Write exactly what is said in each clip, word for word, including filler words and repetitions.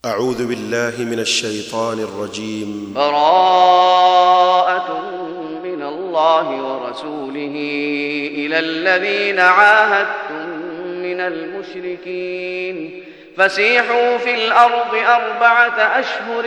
أعوذ بالله من الشيطان الرجيم. براءة من الله ورسوله إلى الذين عاهدتم من المشركين فسيحوا في الأرض أربعة أشهر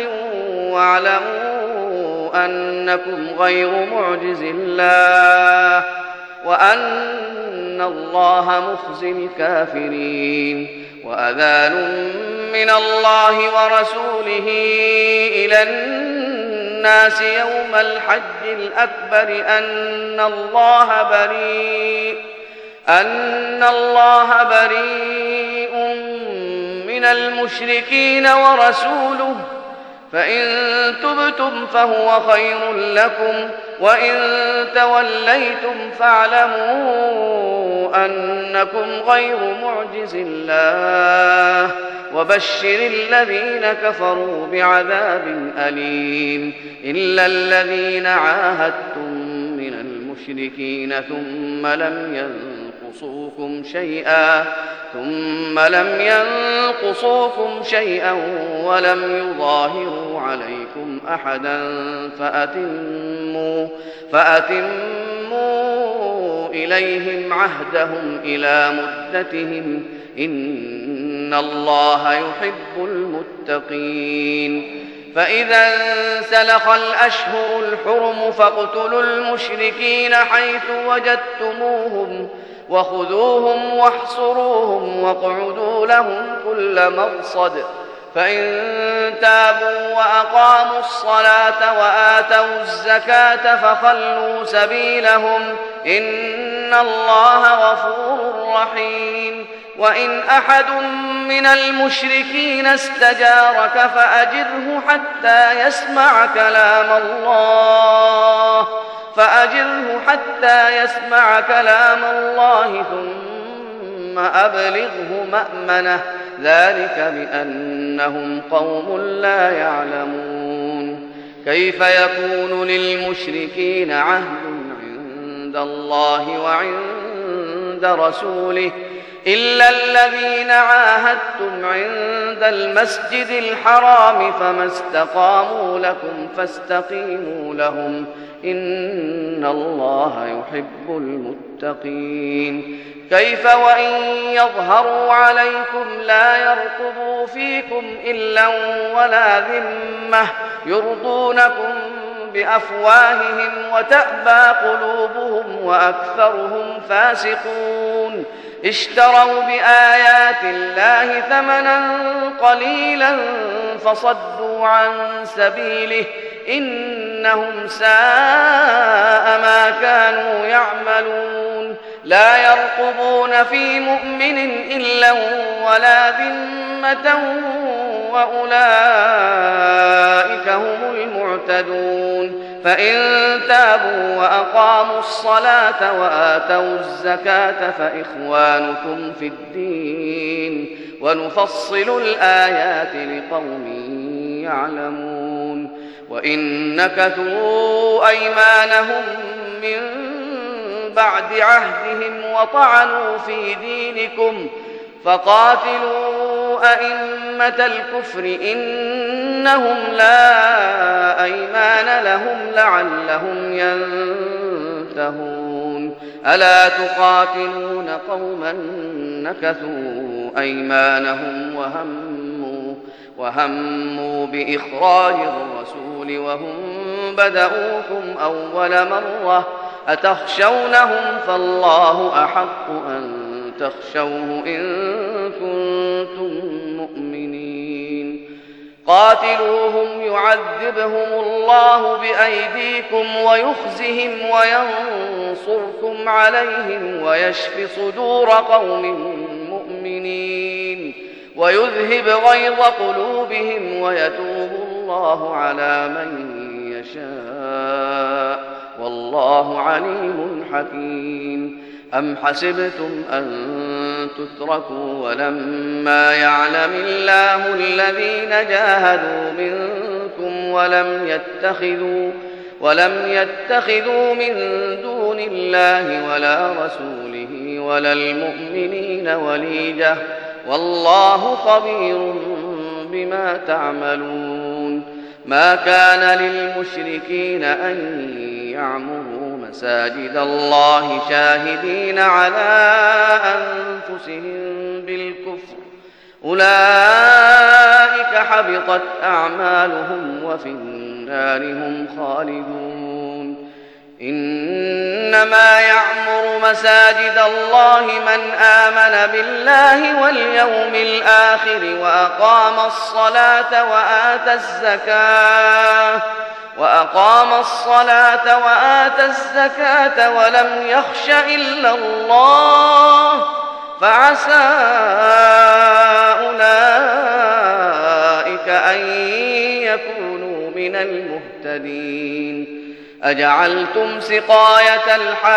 واعلموا أنكم غير معجز الله وأن الله مخزي الكافرين. وأذان من الله ورسوله إلى الناس يوم الحج الأكبر أن الله بريء أن الله بريء من المشركين ورسوله فإن تبتم فهو خير لكم وإن توليتم فاعلموا أنكم غير معجز الله وبشر الذين كفروا بعذاب أليم. إلا الذين عاهدتم من المشركين ثم لم ينقصوكم شيئا ثم لم ينقصوكم شيئا ولم يظاهروا عليكم أحدا فأتموا فأتموا إليهم عهدهم إلى مدتهم إن الله يحب المتقين. فإذا انسلخ الأشهر الحرم فاقتلوا المشركين حيث وجدتموهم وخذوهم واحصروهم واقعدوا لهم كل مرصد. فإن تابوا وأقاموا الصلاة وآتوا الزكاة فخلوا سبيلهم إن الله غفور رحيم. وإن أحد من المشركين استجارك فأجره حتى يسمع كلام الله فأجره حتى يسمع كلام الله ثم أبلغه مأمنه ذلك بأنهم قوم لا يعلمون. كيف يكون للمشركين عهد عند الله وعند رسوله إلا الذين عاهدتم عند المسجد الحرام فما استقاموا لكم فاستقيموا لهم إن الله يحب المتقين. كيف وإن يظهروا عليكم لا يرقبوا فيكم إلا ولا ذمة يرضونكم بأفواههم وتأبى قلوبهم وأكثرهم فاسقون. اشتروا بآيات الله ثمنا قليلا فصدوا عن سبيله إنهم ساء ما كانوا يعملون. لا يرقبون في مؤمن إلا ولا ذمة وأولئك هم المعتدون. فإن تابوا وأقاموا الصلاة وآتوا الزكاة فإخوانكم في الدين ونفصل الآيات لقوم يعلمون. وإن نكثوا أيمانهم من بعد عهدهم وطعنوا في دينكم فقاتلوا أئمة الكفر إنهم لا أيمان لهم لعلهم ينتهون. ألا تقاتلون قوما نكثوا أيمانهم وهموا, وهموا بإخراج الرسول وهم بدؤوكم أول مرة أتخشونهم فالله أحق أن تخشوه إن كنتم مؤمنين. قاتلوهم يعذبهم الله بأيديكم ويخزهم وينصركم عليهم ويشف صدور قوم مؤمنين ويذهب غيظ قلوبهم ويتوب الله على من يشاء والله عليم حكيم. أم حسبتم أن تتركوا ولما يعلم الله الذين جاهدوا منكم ولم يتخذوا ولم يتخذوا من دون الله ولا رسوله ولا المؤمنين وليجة والله خبير بما تعملون ما كان للمشركين أن يعمروا مساجد الله شاهدين على أنفسهم بالكفر أولئك حبطت أعمالهم وفي النار هم خالدون إنما يعمر مساجد الله من آمن بالله واليوم الآخر وأقام الصلاة وآتى الزكاة وأقام الصلاة وآتى الزكاة ولم يخش إلا الله فعسى أولئك أن يكونوا من المهتدين أجعلتم سقاية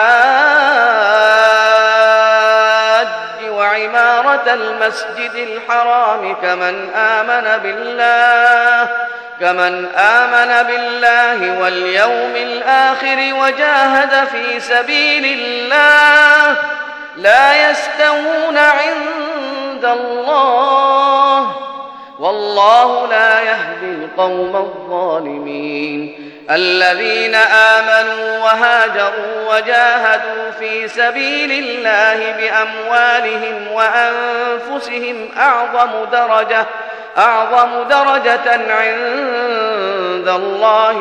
الحاج وعمارة المسجد الحرام كمن آمن بالله كمن آمن بالله واليوم الآخر وجاهد في سبيل الله لا يستوون عند الله والله لا يهدي القوم الظالمين الذين آمنوا وهاجروا وجاهدوا في سبيل الله بأموالهم وأنفسهم أعظم درجة أعظم درجة عند الله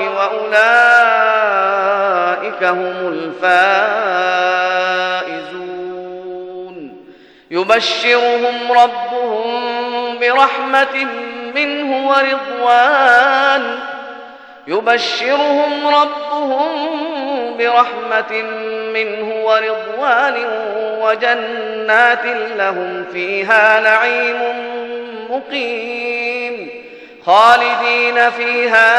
وأولئك هم الفائزون يبشرهم ربهم برحمة منه ورضوان يبشرهم ربهم برحمة منه ورضوان وجنات لهم فيها نعيم مقيم خالدين فيها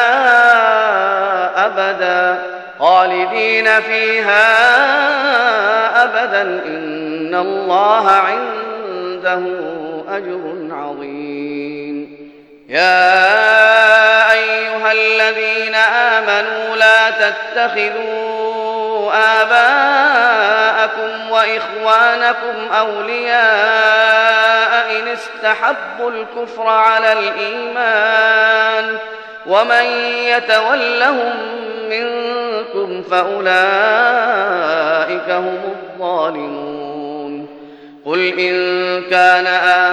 أبدا خالدين فيها أبدا إن الله عنده أجر عظيم يا أيها الذين آمنوا لا تتخذوا آباءكم وإخوانكم أولياء إن استحبوا الكفر على الإيمان ومن يتولهم منكم فأولئك هم الظالمون قل إن كان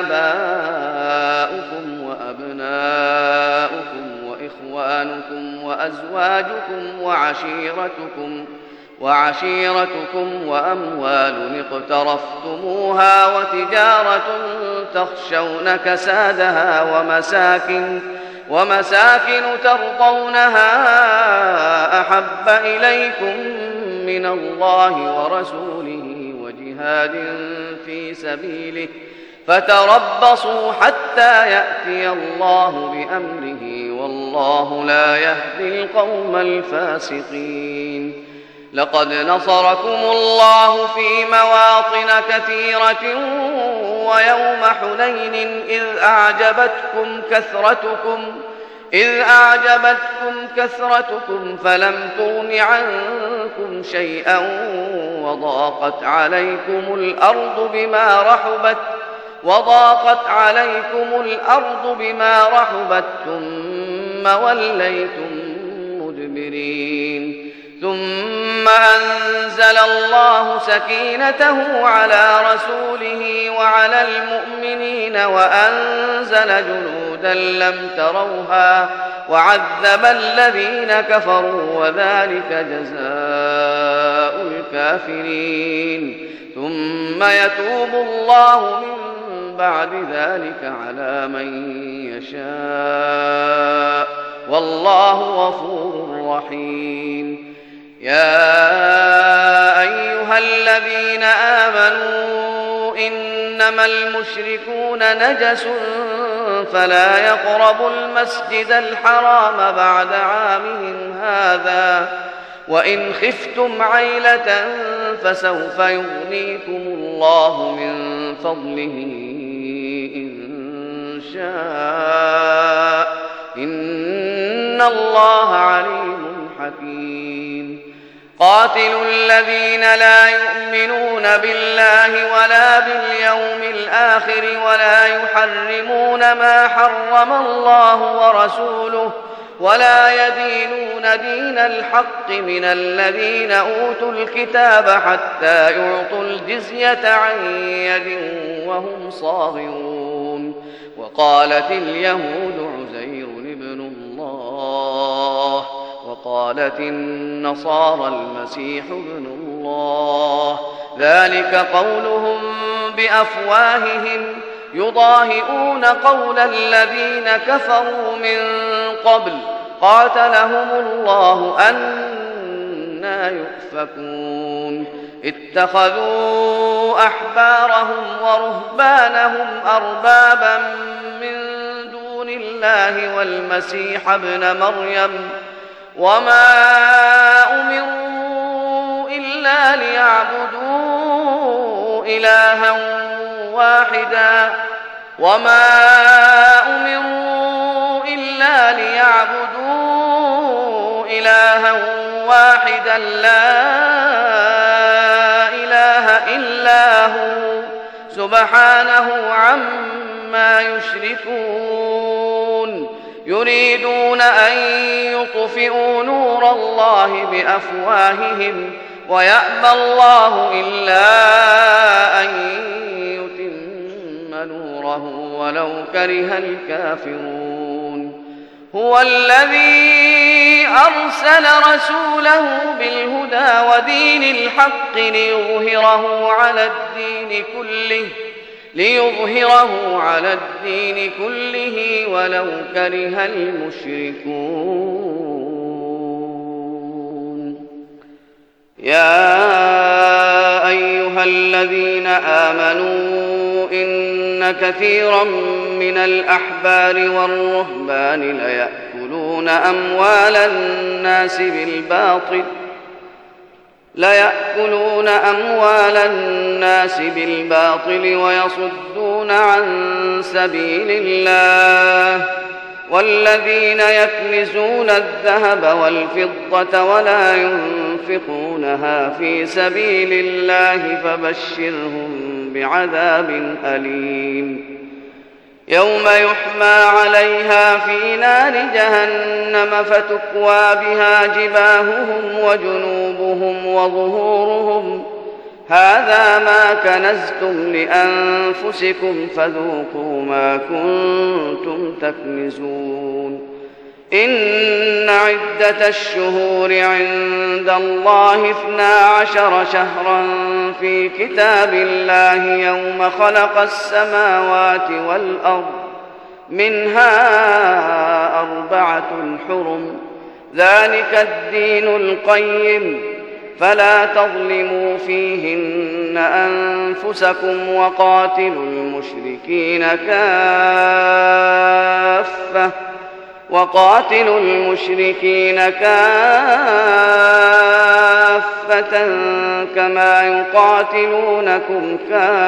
آباؤكم وأبناؤكم وإخوانكم وأزواجكم وعشيرتكم وعشيرتكم وأموال اقترفتموها وتجارة تخشون كسادها ومساكن ومساكن ترضونها أحب إليكم من الله ورسوله وجهاد في سبيله فتربصوا حتى يأتي الله بأمره والله لا يهدي القوم الفاسقين لقد نصركم الله في مواطن كثيرة ويوم حنين إذ أعجبتكم كثرتكم إذ أعجبتكم كثرتكم فلم تغن عنكم شيئا وضاقت عليكم الأرض بما رحبت وضاقت عليكم الأرض بما رحبت ثم وليتم مدبرين ثم أنزل الله سكينته على رسوله وعلى المؤمنين وأنزل جنودا لم تروها وعذب الذين كفروا وذلك جزاء الكافرين ثم يتوب الله من بعد ذلك على من يشاء والله غفور رحيم يا أيها الذين آمنوا إنما المشركون نجس فلا يقربوا المسجد الحرام بعد عامهم هذا وإن خفتم عيلة فسوف يغنيكم الله من فضله إن شاء إن الله عليم حكيم قاتلوا الذين لا يؤمنون بالله ولا باليوم الآخر ولا يحرمون ما حرم الله ورسوله ولا يدينون دين الحق من الذين أوتوا الكتاب حتى يعطوا الجزية عن يد وهم صاغرون. وقالت اليهود عزير ابن الله وقالت النصارى المسيح ابن الله، ذلك قولهم بأفواههم يضاهئون قول الذين كفروا من قبل قاتلهم الله أنى يؤفكون. اتخذوا أحبارهم ورهبانهم أربابا من دون الله والمسيح ابن مريم وما أمروا إلا ليعبدوا إلها واحدا وما أمروا إلا ليعبدوا إلها واحدا لا إله إلا هو سبحانه عما يشركون. يريدون أن يطفئوا نور الله بأفواههم ويأبى الله إلا أن يتم نوره ولو كره الكافرون. هو الذي أرسل رسوله بالهدى ودين الحق ليظهره على الدين كله ليظهره على الدين كله ولو كره المشركون. يا أيها الذين آمنوا إن كثيرا من الأحبار والرهبان ليأكلون أموال الناس بالباطل ليأكلون أموال الناس بالباطل ويصدون عن سبيل الله. والذين يكنزون الذهب والفضة ولا ينفقونها في سبيل الله فبشرهم بعذاب أليم. يوم يحمى عليها في نار جهنم فتكوى بها جباههم وجنوبهم وظهورهم هذا ما كنزتم لأنفسكم فذوقوا ما كنتم تكنزون. إن عدة الشهور عند الله اثنا عشر شهرا في كتاب الله يوم خلق السماوات والأرض منها أربعة حرم ذلك الدين القيم فلا تظلموا فيهن أنفسكم وقاتلوا المشركين كافة وقاتلوا المشركين كافة كما يقاتلونكم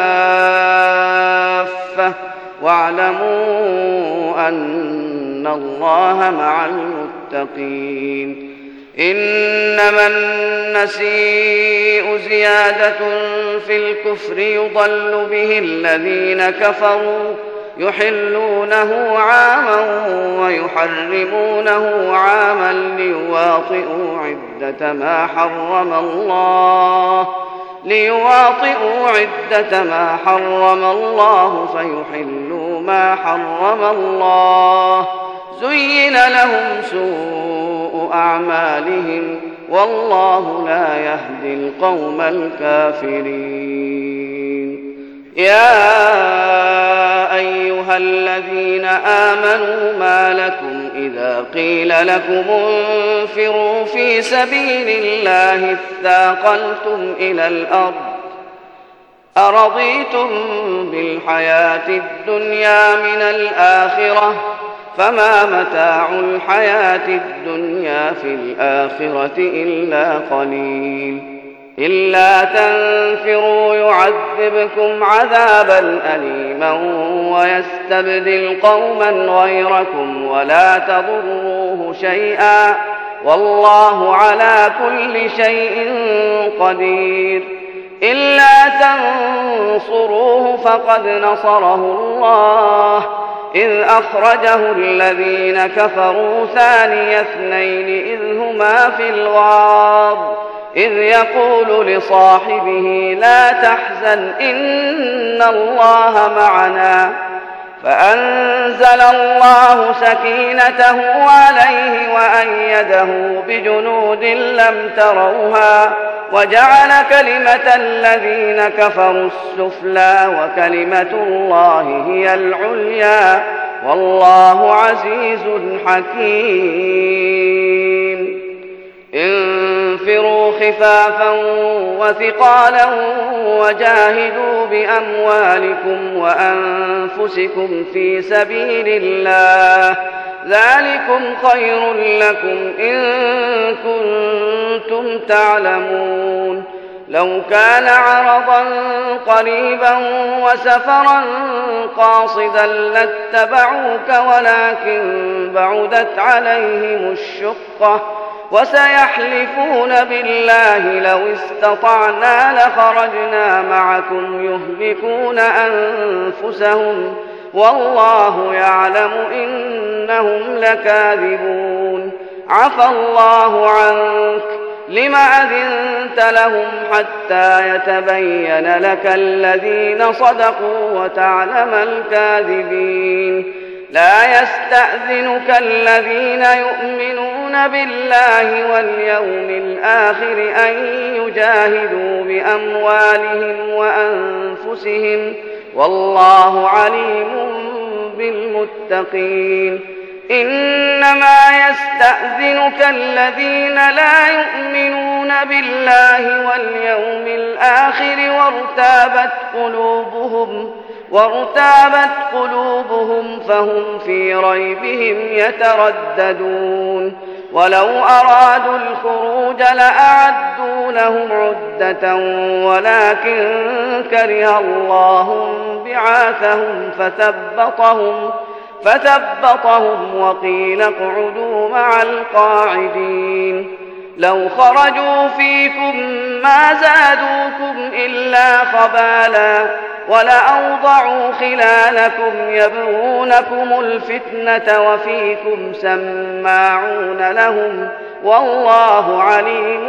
كافة واعلموا أن الله مع المتقين. إنما النسيء زيادة في الكفر يضل به الذين كفروا يحلونه عاما ويحرمونه عاما ليواطئوا عدة ما حرم الله ليواطئوا عدة ما حرم الله فيحلوا ما حرم الله. زين لهم سوء أعمالهم والله لا يهدي القوم الكافرين. يا أيها الذين آمنوا ما لكم إذا قيل لكم انفروا في سبيل الله اثاقلتم إلى الأرض أرضيتم بالحياة الدنيا من الآخرة فما متاع الحياة الدنيا في الآخرة إلا قليل. إلا تنفروا يعذبكم عذابا أليما ويستبدل قوما غيركم ولا تضروه شيئا والله على كل شيء قدير. إلا تنصروه فقد نصره الله إذ أخرجه الذين كفروا ثاني اثنين إذ هما في الغار إذ يقول لصاحبه لا تحزن إن الله معنا فأنزل الله سكينته عليه وأيده بجنود لم تروها وجعل كلمة الذين كفروا السفلى وكلمة الله هي العليا والله عزيز حكيم. انفروا خفافا وثقالا وجاهدوا بأموالكم وأنفسكم في سبيل الله ذلكم خير لكم إن كنتم تعلمون. لو كان عرضا قريبا وسفرا قاصدا لاتبعوك ولكن بعدت عليهم الشقة وسيحلفون بالله لو استطعنا لخرجنا معكم يهلكون أنفسهم والله يعلم إنهم لكاذبون. عفى الله عنك لم أذنت لهم حتى يتبين لك الذين صدقوا وتعلم الكاذبين. لا يستأذنك الذين يؤمنون بالله واليوم الآخر أن يجاهدوا بأموالهم وأنفسهم والله عليم بالمتقين. إنما يستأذنك الذين لا يؤمنون بالله واليوم الآخر وارتابت قلوبهم وارتابت قلوبهم فهم في ريبهم يترددون. ولو أرادوا الخروج لأعدوا له عدة ولكن كره الله بعاثهم فثبطهم فثبطهم وقيل اقعدوا مع القاعدين. لو خرجوا فيكم ما زادوكم إلا خبالا ولأوضعوا خلالكم يبغونكم الفتنة وفيكم سماعون لهم والله عليم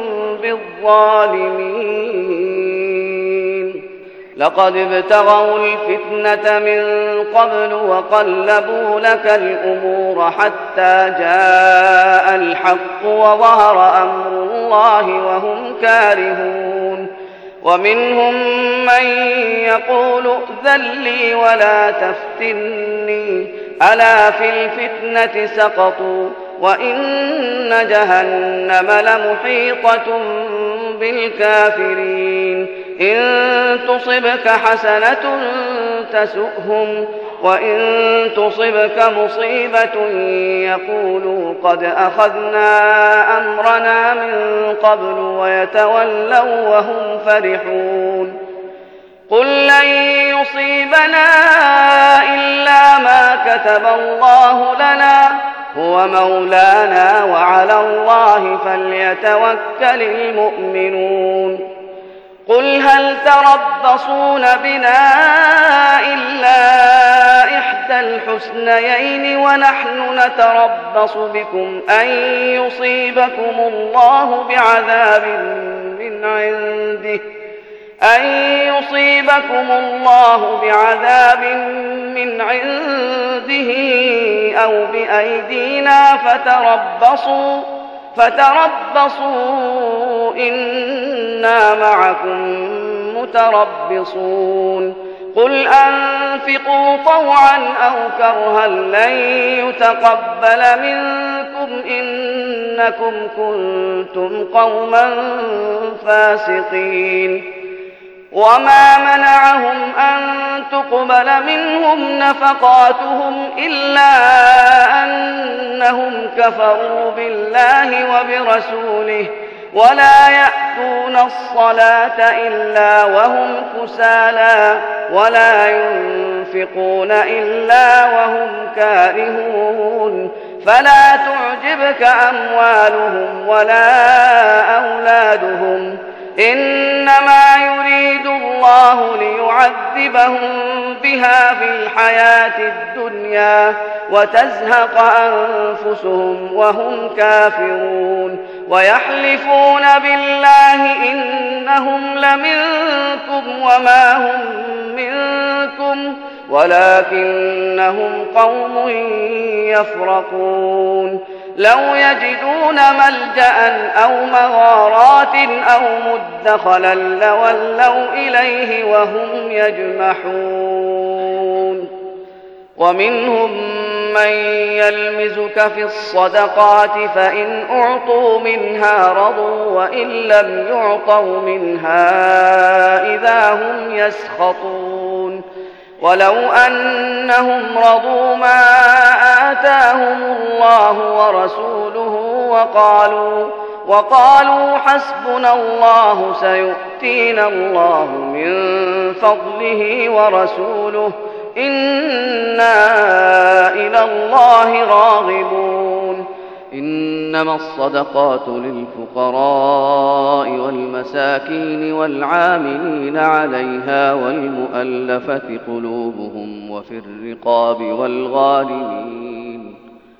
بالظالمين. لقد ابتغوا الفتنة من قبل وقلبوا لك الأمور حتى جاء الحق وظهر أمر الله وهم كارهون. ومنهم من يقول ائذن لي ولا تفتني ألا في الفتنة سقطوا وإن جهنم لمحيطة بالكافرين. إن تصبك حسنة تسؤهم وإن تصبك مصيبة يقولوا قد أخذنا أمرنا من قبل ويتولوا وهم فرحون. قل لن يصيبنا إلا ما كتب الله لنا هو مولانا وعلى الله فليتوكل المؤمنون. قل هل تربصون بنا إلا إحدى الحسنيين ونحن نتربص بكم أن يصيبكم الله بعذاب من عنده أن يصيبكم الله بعذاب من عنده أو بأيدينا فتربصوا فتربصوا إنا معكم متربصون. قل أنفقوا طوعا أو كرها لن يتقبل منكم إنكم كنتم قوما فاسقين. وما منعهم أن تقبل منهم نفقاتهم إلا أنهم كفروا بالله وبرسوله ولا يأتون الصلاة إلا وهم كسالى ولا ينفقون إلا وهم كارهون فلا تعجبك أموالهم ولا أولادهم، إنما يريد الله ليعذبهم بها في الحياة الدنيا وتزهق أنفسهم وهم كافرون، ويحلفون بالله إنهم لمنكم وما هم منكم ولكنهم قوم يفرقون. لو يجدون ملجأ أو مغارات أو مدخلا لولوا إليه وهم يجمحون. ومنهم من يلمزك في الصدقات فإن أعطوا منها رضوا وإن لم يعطوا منها إذا هم يسخطون. ولو أنهم رضوا ما آتاهم الله ورسوله وقالوا, وقالوا حسبنا الله سيؤتينا الله من فضله ورسوله إنا إلى الله راغبون. إنما الصدقات للفقراء والمساكين والعاملين عليها والمؤلفة قلوبهم وفي الرقاب والغارمين,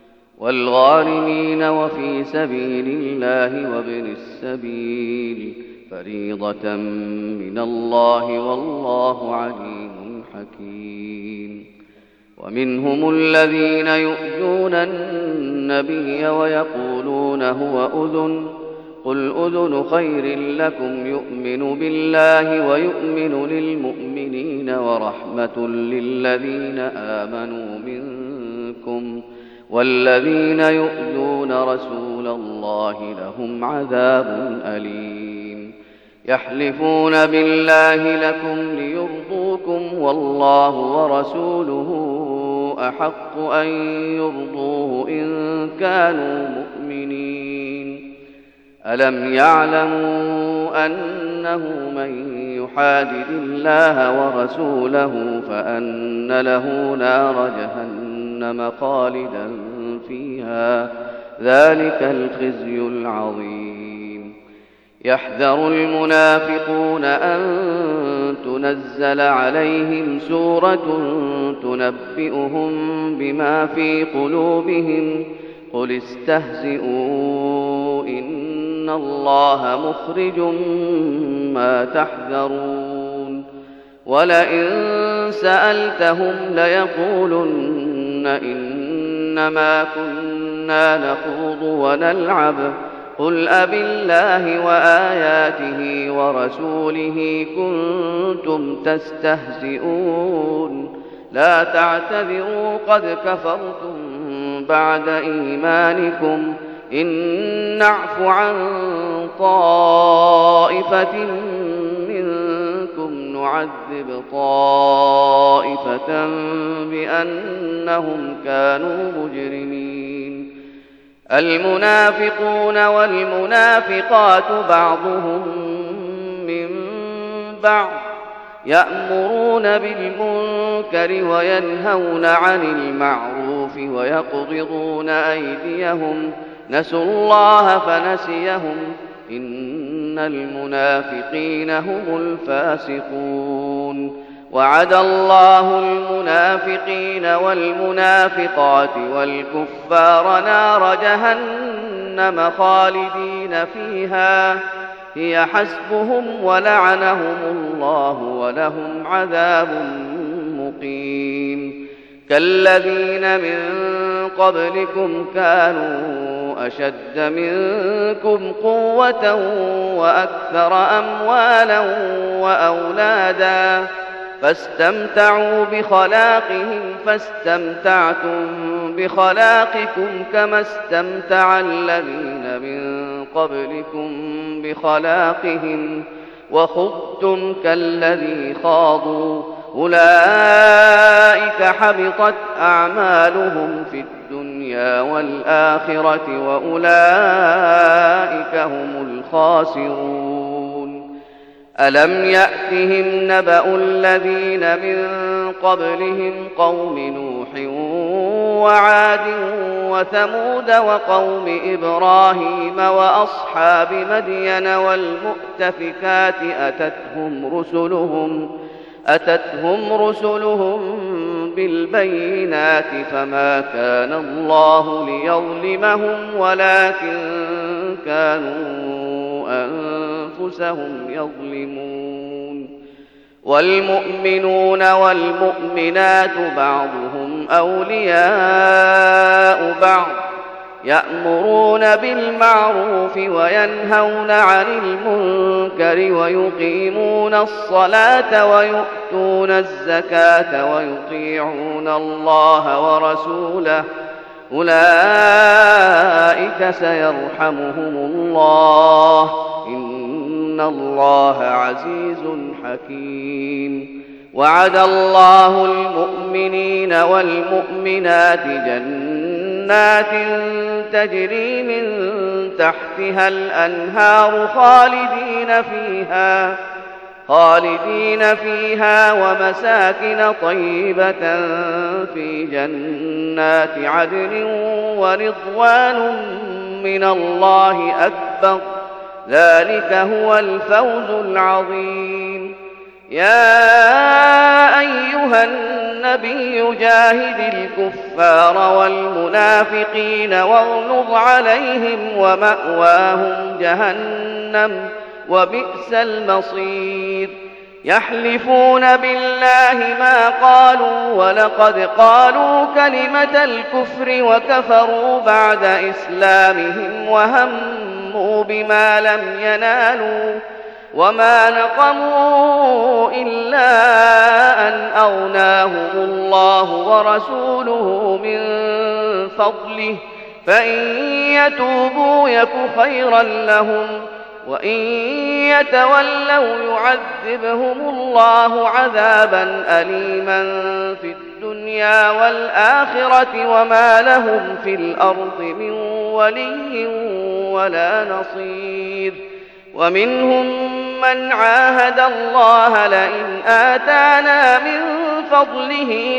والغارمين وفي سبيل الله وابن السبيل فريضة من الله والله عليم حكيم. ومنهم الذين يؤذون النبي ويقولون هو أذن قل أذن خير لكم يؤمن بالله ويؤمن للمؤمنين ورحمة للذين آمنوا منكم والذين يؤذون رسول الله لهم عذاب أليم. يحلفون بالله لكم ليرضوكم والله ورسوله أحق أن يرضوه إن كانوا مؤمنين. ألم يعلموا أنه من يحادد الله ورسوله فأن له نار جهنم خالدا فيها ذلك الخزي العظيم. يحذر المنافقون أن تنزل عليهم سورة تنبئهم بما في قلوبهم قل استهزئوا إن الله مخرج ما تحذرون. ولئن سألتهم ليقولن إنما كنا نخوض ونلعب قل أبالله وآياته ورسوله كنتم تستهزئون لا تعتذروا قد كفرتم بعد إيمانكم إن نعف عن طائفة منكم نعذب طائفة بأنهم كانوا مجرمين. المنافقون والمنافقات بعضهم من بعض يأمرون بالمنكر وينهون عن المعروف ويقبضون أيديهم نسوا الله فنسيهم إن المنافقين هم الفاسقون. وعد الله المنافقين والمنافقات والكفار نار جهنم خالدين فيها هي حسبهم ولعنهم الله ولهم عذاب مقيم. كالذين من قبلكم كانوا أشد منكم قوة وأكثر أموالا وأولادا فاستمتعوا بخلاقهم فاستمتعتم بخلاقكم كما استمتع الذين من قبلكم بخلاقهم وخضتم كالذي خاضوا أولئك حبطت أعمالهم في الدنيا والآخرة وأولئك هم الخاسرون. ألم يأتهم نبأ الذين من قبلهم قوم نوح وعاد وثمود وقوم إبراهيم وأصحاب مدين والمؤتفكات أتتهم رسلهم أتتهم رسلهم بالبينات فما كان الله ليظلمهم ولكن كانوا أنفسهم يظلمون. والمؤمنون والمؤمنات بعضهم أولياء بعض يأمرون بالمعروف وينهون عن المنكر ويقيمون الصلاة ويؤتون الزكاة ويطيعون الله ورسوله أولئك سيرحمهم الله إن الله عزيز حكيم. وعد الله المؤمنين والمؤمنات جنات تجري من تحتها الأنهار خالدين فيها خالدين فيها ومساكن طيبة في جنات عدن ورضوان من الله أكبر ذلك هو الفوز العظيم. يا أيها النبي جاهد الكفار والمنافقين واغلظ عليهم ومأواهم جهنم وبئس المصير. يحلفون بالله ما قالوا ولقد قالوا كلمة الكفر وكفروا بعد إسلامهم وهموا بما لم ينالوا وما نقموا إلا أن أغناهم الله ورسوله من فضله فإن يتوبوا يك خيرا لهم وإن يتولوا يعذبهم الله عذابا أليما في الدنيا والآخرة وما لهم في الأرض من ولي ولا نصير. ومنهم من عاهد الله لئن آتانا من فضله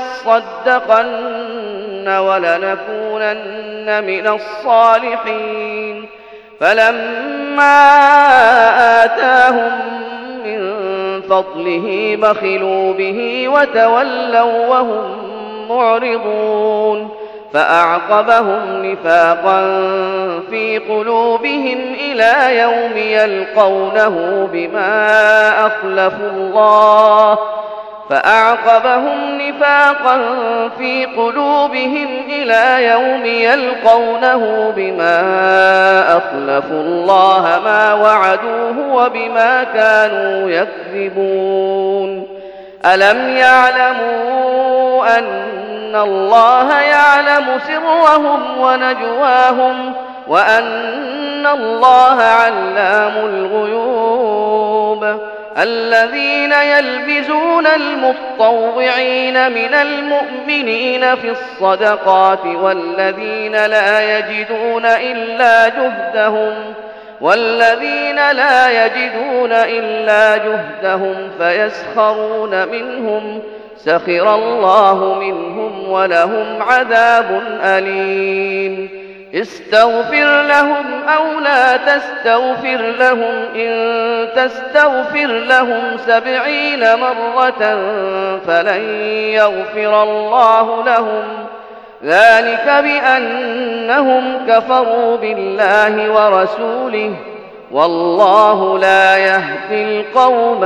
لنصدقن ولنكونن من الصالحين فلما آتاهم من فضله بخلوا به وتولوا وهم معرضون فأعقبهم نفاقا في قلوبهم إلى يوم يلقونه بما أخلفوا الله فأعقبهم نفاقا في قلوبهم إلى يوم يلقونه بما أخلفوا الله ما وعدوه وبما كانوا يكذبون. ألم يعلموا أن الله يعلم سرهم ونجواهم وأن الله علام الغيوب. الذين يلبزون المطوعين من المؤمنين في الصدقات والذين لا يجدون إلا جهدهم والذين لا يجدون إلا جهدهم فيسخرون منهم سخر الله منهم ولهم عذاب أليم. استغفر لهم أو لا تستغفر لهم إن تستغفر لهم سبعين مرة فلن يغفر الله لهم ذلك بأنهم كفروا بالله ورسوله والله لا يهدي القوم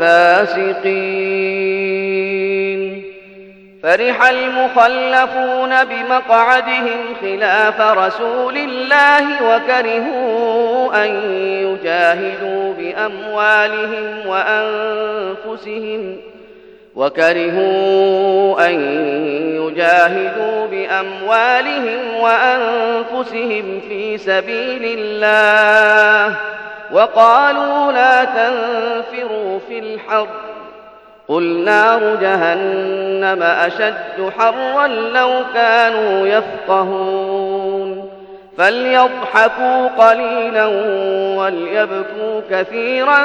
الفاسقين. فرح المخلفون بمقعدهم خلاف رسول الله وكرهوا أن يجاهدوا بأموالهم وأنفسهم وكرهوا أن يجاهدوا بأموالهم وأنفسهم في سبيل الله وقالوا لا تنفروا في الحر قل نار جهنم أشد حرا لو كانوا يفقهون. فليضحكوا قليلا وليبكوا كثيرا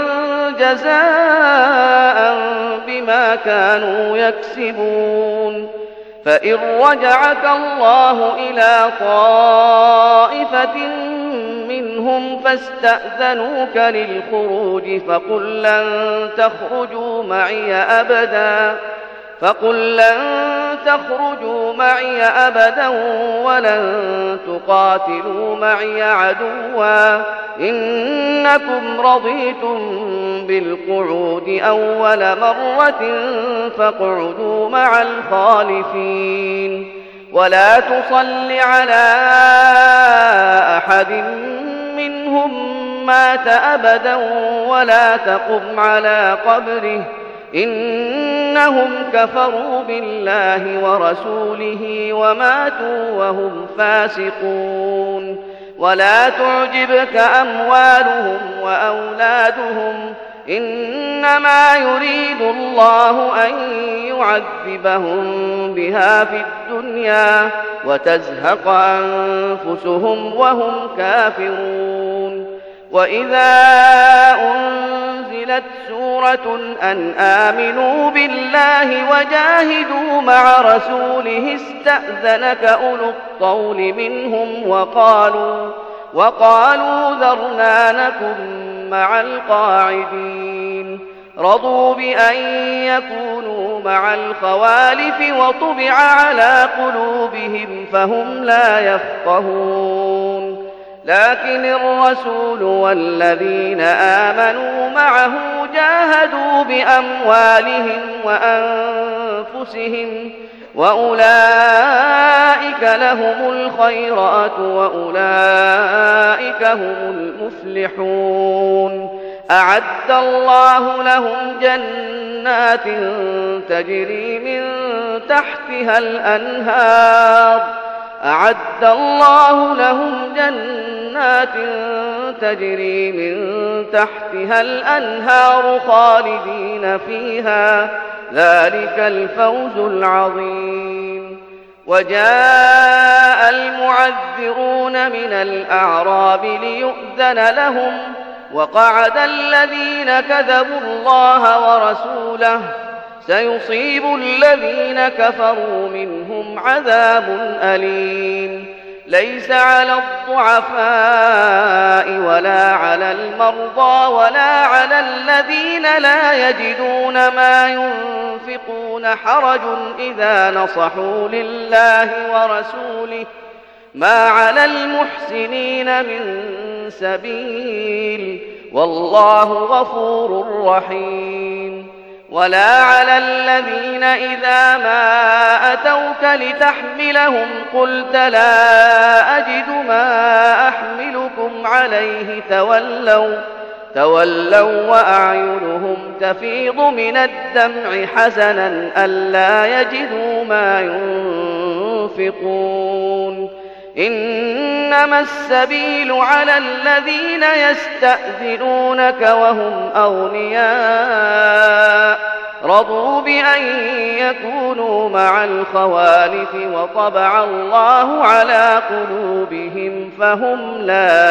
جزاء بما كانوا يكسبون. فإن رجعك الله إلى طائفة منهم فاستأذنوك للخروج فقل لن تخرجوا معي أبدا فقل لن تخرجوا معي أبدا ولن تقاتلوا معي عدوا إنكم رضيتم بالقعود أول مرة فاقعدوا مع الخالفين ولا تصل على أحد منهم مات أبدا ولا تقم على قبره إنهم كفروا بالله ورسوله وماتوا وهم فاسقون ولا تعجبك أموالهم وأولادهم إنما يريد الله أن يعذبهم بها في الدنيا وتزهق أنفسهم وهم كافرون وإذا أنزلت سورة أن آمنوا بالله وجاهدوا مع رسوله استأذنك أولو الطول منهم وقالوا وقالوا ذرنا نكن مع القاعدين رضوا بأن يكونوا مع الخوالف وطبع على قلوبهم فهم لا يفقهون لكن الرسول والذين آمنوا معه جاهدوا بأموالهم وأنفسهم وأولئك لهم الخيرات وأولئك هم المفلحون أعد الله لهم جنات تجري من تحتها الأنهار أعد الله لهم جنات تجري من تحتها الأنهار خالدين فيها ذلك الفوز العظيم وجاء المعذرون من الأعراب ليؤذن لهم وقعد الذين كذبوا الله ورسوله سيصيب الذين كفروا منهم عذاب أليم ليس على الضعفاء ولا على المرضى ولا على الذين لا يجدون ما ينفقون حرج إذا نصحوا لله ورسوله ما على المحسنين من سبيل والله غفور رحيم ولا على الذين إذا ما أتوك لتحملهم قلت لا أجد ما أحملكم عليه تولوا تولوا وأعينهم تفيض من الدمع حزنا ألا يجدوا ما ينفقون إنما السبيل على الذين يستأذنونك وهم أغنياء رضوا بأن يكونوا مع الخوالف وطبع الله على قلوبهم فهم لا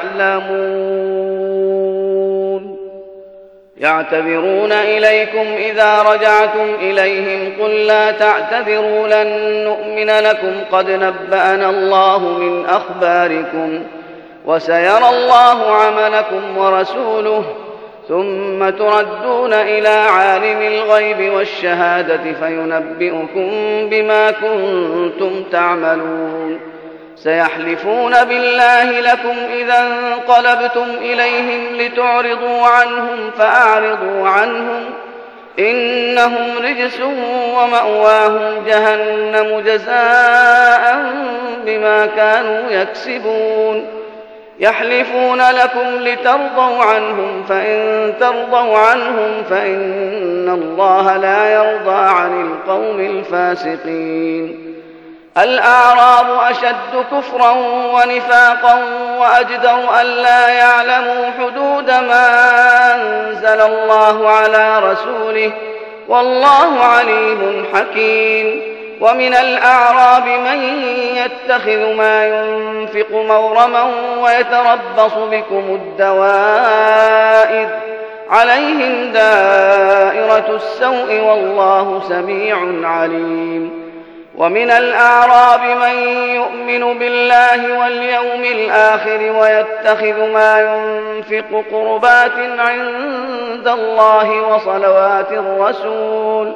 يعلمون يعتذرون إليكم إذا رجعتم إليهم قل لا تعتذروا لن نؤمن لكم قد نبأنا الله من أخباركم وسيرى الله عملكم ورسوله ثم تردون إلى عالم الغيب والشهادة فينبئكم بما كنتم تعملون سيحلفون بالله لكم إذا انقلبتم إليهم لتعرضوا عنهم فأعرضوا عنهم إنهم رجس ومأواهم جهنم جزاء بما كانوا يكسبون يحلفون لكم لترضوا عنهم فإن ترضوا عنهم فإن الله لا يرضى عن القوم الفاسقين الأعراب أشد كفرا ونفاقا وأجدر ألا يعلموا حدود ما أنزل الله على رسوله والله عليم حكيم ومن الأعراب من يتخذ ما ينفق مغرما ويتربص بكم الدوائر عليهم دائرة السوء والله سميع عليم ومن الأعراب من يؤمن بالله واليوم الآخر ويتخذ ما ينفق قربات عند الله وصلوات الرسول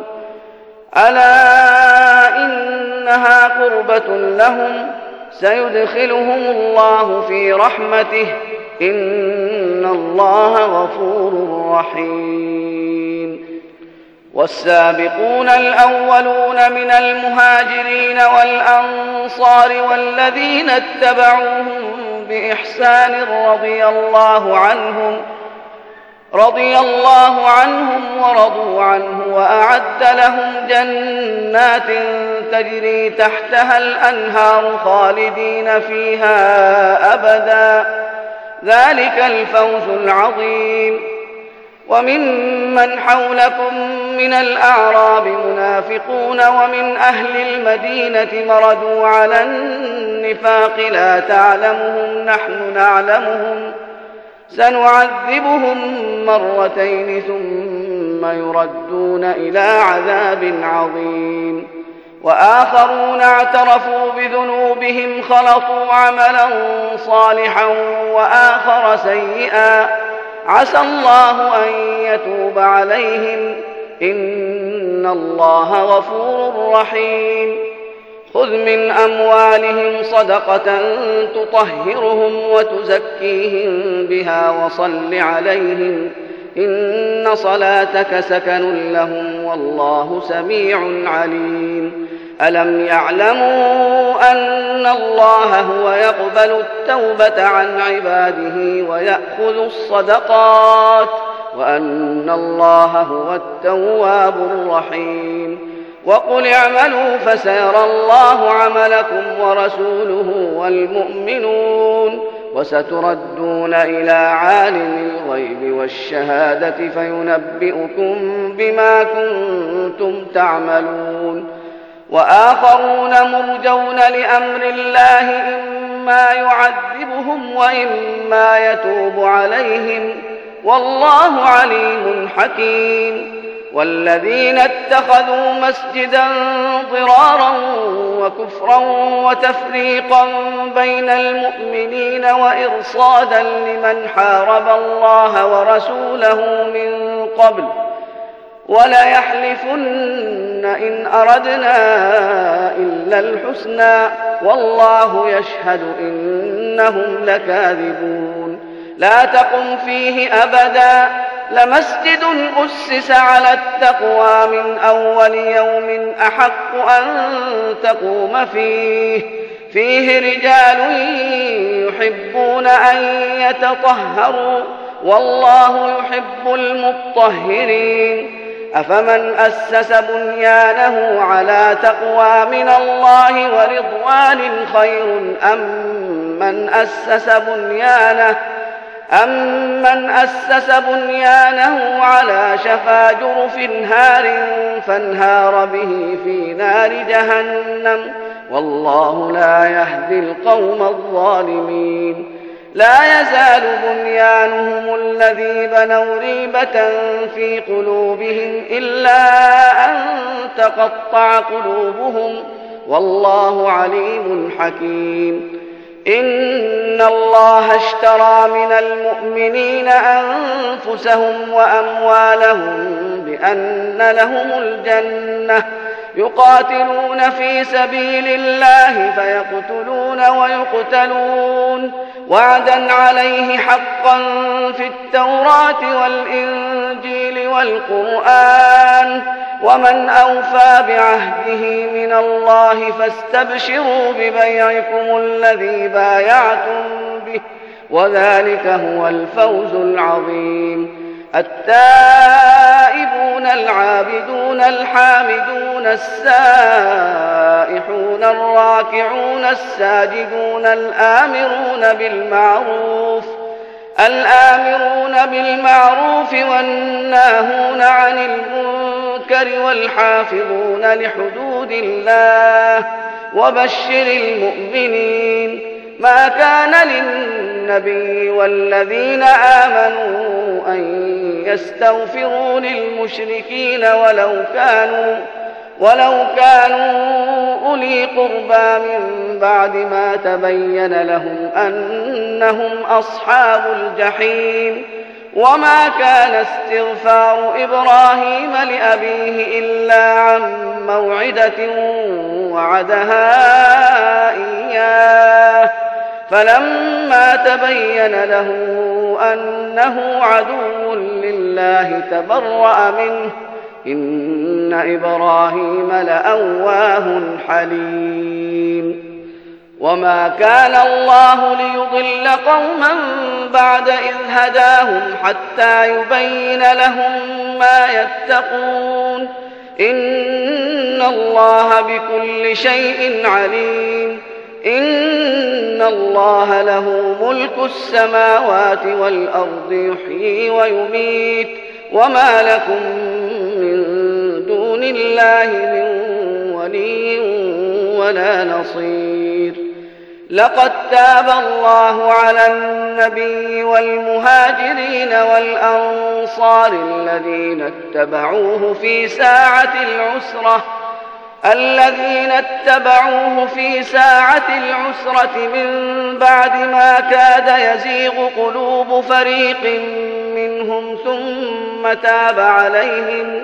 ألا إنها قربة لهم سيدخلهم الله في رحمته إن الله غفور رحيم. والسابقون الأولون من المهاجرين والأنصار والذين اتبعوهم بإحسان رضي الله عنهم رضي الله عنهم ورضوا عنه وأعد لهم جنات تجري تحتها الأنهار خالدين فيها أبدا ذلك الفوز العظيم. وممن حولكم من الأعراب منافقون ومن أهل المدينة مردوا على النفاق لا تعلمهم نحن نعلمهم سنعذبهم مرتين ثم يردون إلى عذاب عظيم. وآخرون اعترفوا بذنوبهم خلطوا عملا صالحا وآخر سيئا عسى الله أن يتوب عليهم إن الله غفور رحيم. خذ من أموالهم صدقة تطهرهم وتزكيهم بها وصل عليهم إن صلاتك سكن لهم والله سميع عليم. ألم يعلموا أن الله هو يقبل التوبة عن عباده ويأخذ الصدقات وأن الله هو التواب الرحيم. وقل اعملوا فسيرى الله عملكم ورسوله والمؤمنون وستردون إلى عالم الغيب والشهادة فينبئكم بما كنتم تعملون. وآخرون مرجون لأمر الله إما يعذبهم وإما يتوب عليهم والله عليم حكيم. والذين اتخذوا مسجدا ضرارا وكفرا وتفريقا بين المؤمنين وإرصادا لمن حارب الله ورسوله من قبل وليحلفن إن أردنا إلا الحسنى والله يشهد إنهم لكاذبون. لا تقم فيه أبدا لمسجد أسس على التقوى من أول يوم أحق أن تقوم فيه فيه رجال يحبون أن يتطهروا والله يحب المطهرين. أفمن أسس بنيانه على تقوى من الله ورضوان خير أم من أسس بنيانه أمن أسس بنيانه على شفا جرف هار فانهار به في نار جهنم والله لا يهدي القوم الظالمين. لا يزال بنيانهم الذي بنوا ريبة في قلوبهم إلا أن تقطع قلوبهم والله عليم حكيم. إن الله اشترى من المؤمنين أنفسهم وأموالهم بأن لهم الجنة يقاتلون في سبيل الله فيقتلون ويقتلون وعدا عليه حقا في التوراة والإنجيل والقرآن ومن أوفى بعهده من الله فاستبشروا ببيعكم الذي بايعتم به وذلك هو الفوز العظيم. التائبون العابدون الحامدون السائحون الراكعون الساجدون الآمرون بالمعروف الآمرون بالمعروف والناهون عن المنكر والحافظون لحدود الله وبشر المؤمنين. ما كان للنبي والذين آمنوا أن يستغفروا للمشركين ولو كانوا ولو كانوا أولي قربى من بعد ما تبين لهم أنهم أصحاب الجحيم. وما كان استغفار إبراهيم لأبيه إلا عن موعدة وعدها إياه فلما تبين له أنه عدو لله تبرأ منه إن إبراهيم لأواه حليم. وما كان الله ليضل قوما بعد إذ هداهم حتى يبين لهم ما يتقون إن الله بكل شيء عليم. إن الله له ملك السماوات والأرض يحيي ويميت وما لكم من دون الله من ولي ولا نصير. لقد تاب الله على النبي والمهاجرين والأنصار الذين اتبعوه في ساعة العسرة الذين اتبعوه في ساعة العسرة من بعد ما كاد يزيغ قلوب فريق منهم ثم تاب عليهم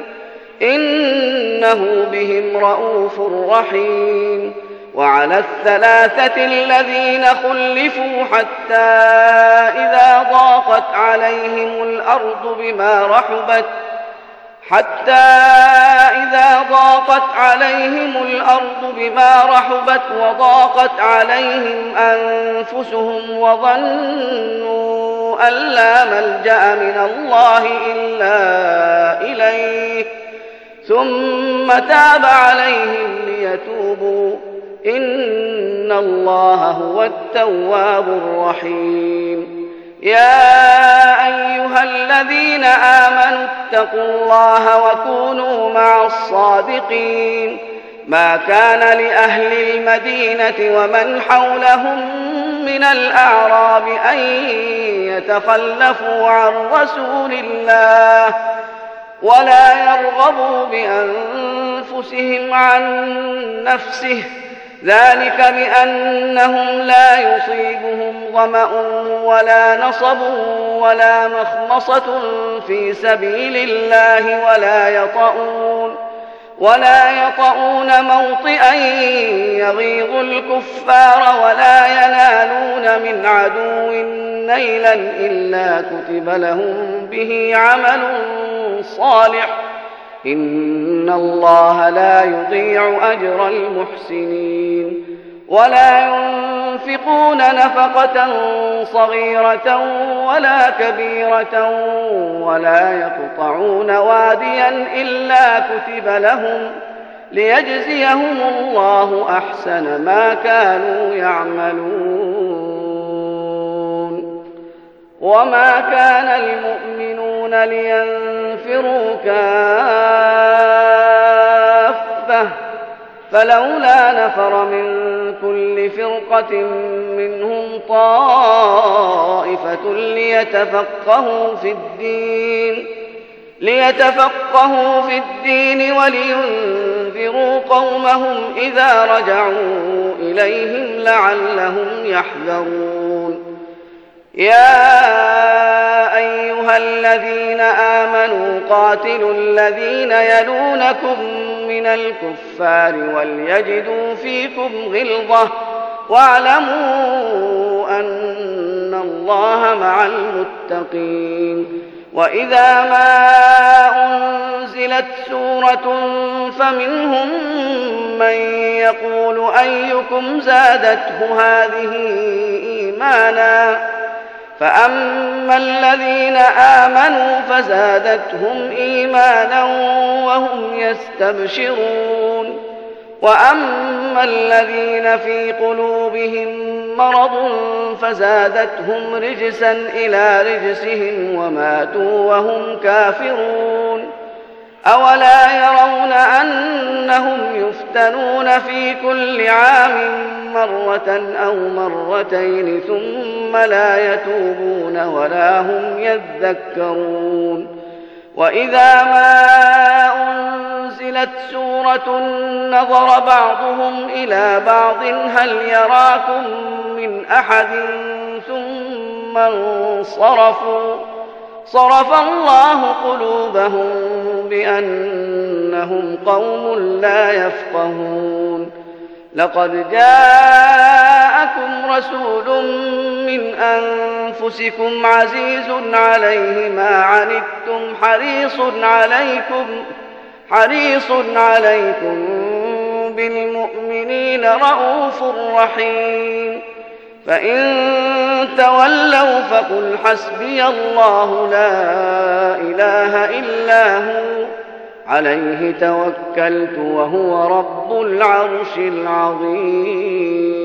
إنه بهم رءوف رحيم. وعلى الثلاثة الذين خلفوا حتى إذا ضاقت عليهم الأرض بما رحبت حتى إذا ضاقت عليهم الأرض بما رحبت وضاقت عليهم أنفسهم وظنوا أن لا ملجأ من الله إلا إليه ثم تاب عليهم ليتوبوا إن الله هو التواب الرحيم. يا أيها الذين آمنوا اتقوا الله وكونوا مع الصادقين. ما كان لأهل المدينة ومن حولهم من الأعراب أن يتخلفوا عن رسول الله ولا يرغبوا بأنفسهم عن نفسه ذلك بأنهم لا يصيبهم ظمأ ولا نصب ولا مخمصة في سبيل الله ولا يطؤون ولا يطؤون موطئا يغيظ الكفار ولا ينالون من عدو نيلا إلا كتب لهم به عمل صالح إن الله لا يضيع أجر المحسنين. ولا ينفقون نفقة صغيرة ولا كبيرة ولا يقطعون واديا إلا كتب لهم ليجزيهم الله أحسن ما كانوا يعملون. وما كان المؤمنون لينفروا كافة فلولا نفر من كل فرقة منهم طائفة ليتفقهوا في الدين ليتفقهوا في الدين ولينذروا قومهم إذا رجعوا إليهم لعلهم يحذرون. يا أيها الذين آمنوا قاتلوا الذين يلونكم من الكفار وليجدوا فيكم غلظة واعلموا أن الله مع المتقين. وإذا ما أنزلت سورة فمنهم من يقول أيكم زادته هذه إيمانا فأما الذين آمنوا فزادتهم إيمانا وهم يستبشرون وأما الذين في قلوبهم مرض فزادتهم رجسا إلى رجسهم وماتوا وهم كافرون. أولا يرون أنهم يفتنون في كل عام مرة أو مرتين ثم لا يتوبون ولا هم يذكرون. وإذا ما أنزل أنزلت سورة نظر بعضهم إلى بعض هل يراكم من أحد ثم انصرفوا صرف الله قلوبهم بأنهم قوم لا يفقهون لقد جاءكم رسول من أنفسكم عزيز عليه ما عنتم حريص عليكم حريص عليكم بالمؤمنين رءوف رحيم فإن تولوا فقل حسبي الله لا إله إلا هو عليه توكلت وهو رب العرش العظيم